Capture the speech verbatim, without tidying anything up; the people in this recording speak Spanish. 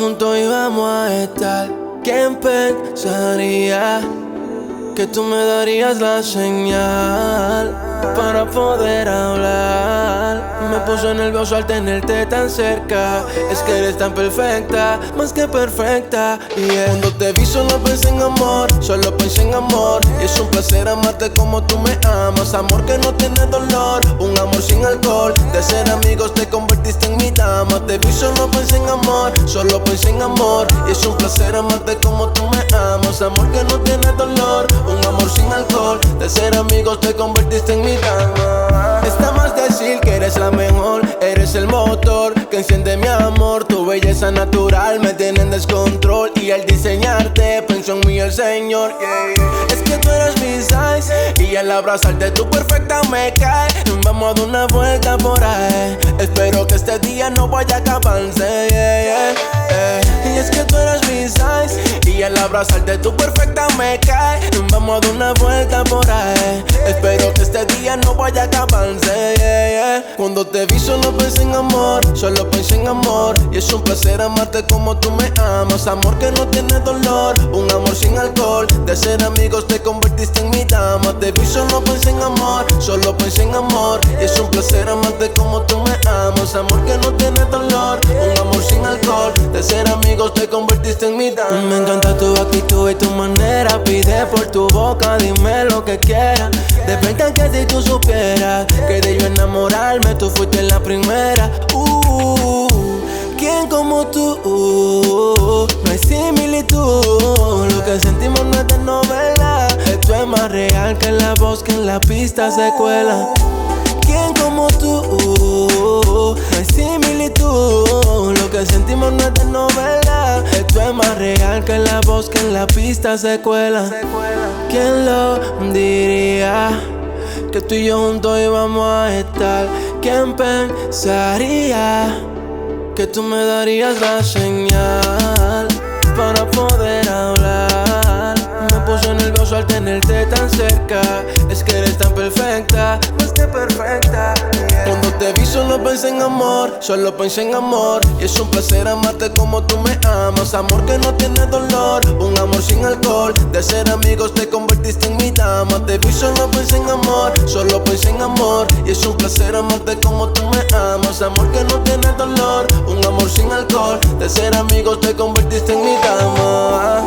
juntos íbamos a estar. ¿Quién pensaría que tú me darías la señal para poder hablar? Me puso nervioso al tenerte tan cerca. Es que eres tan perfecta, más que perfecta, yeah. Cuando te vi solo pensé en amor, solo pensé en amor. Y es un placer amarte como tú me amas. Amor que no tiene dolor, un amor sin alcohol. De ser amigos te convertiste en mi dama. Te vi solo pensé en amor, solo pensé en amor. Y es un placer amarte como tú me amas. Amor que no tiene dolor, un amor sin alcohol. De ser amigos te convertiste en mi dama. Está más decir que eres la mejor, eres el motor que enciende mi amor. Tu belleza natural me tiene en descontrol. Y al diseñarte pensó en mí el Señor, yeah. Es que tú eres mi size y al abrazarte tu perfecta me cae. Vamos a dar una vuelta por ahí. Espero que este día no vaya a acabarse, yeah, yeah, yeah. Y es que tú eres mi size y al abrazarte tu perfecta me cae. Vamos a dar una vuelta por ahí. Espero que este día no vaya a acabarse, yeah, yeah. Cuando te vi solo pensé en amor, solo pensé en amor. Y es un placer amarte como tú me amas. Amor que no tiene dolor, un amor sin alcohol. De ser amigos te convertiste en mi dama. Te vi solo pensé en amor, solo pensé en amor. Y es un placer amarte como tú me amas. Amor que no tiene dolor, un amor sin alcohol. De ser amigos te convertiste en mi dama. Me encanta tu actitud y tu manera. Pide por tu boca, dime lo que quieras. De verdad que si tú supieras que de yo enamorarme tú fuiste la primera. Uh, ¿quién como tú? Uh, no hay similitud. Lo que sentimos no es de novela. Esto es más real que la voz que en la pista se cuela. ¿Quién como tú? Uh, no hay similitud. Lo que sentimos no es de novela. Esto es más real que la voz que en la pista se cuela. ¿Quién lo diría? Que tú y yo juntos íbamos a estar. ¿Quién pensaría que tú me darías la señal para poder hablar? Me puso nervioso al tenerte tan cerca. Es que eres tan perfecta, más que perfecta, yeah. Cuando te vi solo pensé en amor, solo pensé en amor. Y es un placer amarte como tú me amas. Amor que no tiene dolor, un amor sin alcohol. De ser amigos te convertiste en mi dama. Te vi solo pensé en amor, solo pensé en amor. Y es un placer amarte como tú me amas. Amor que no tiene dolor, un amor sin alcohol. De ser amigos te convertiste en mi dama.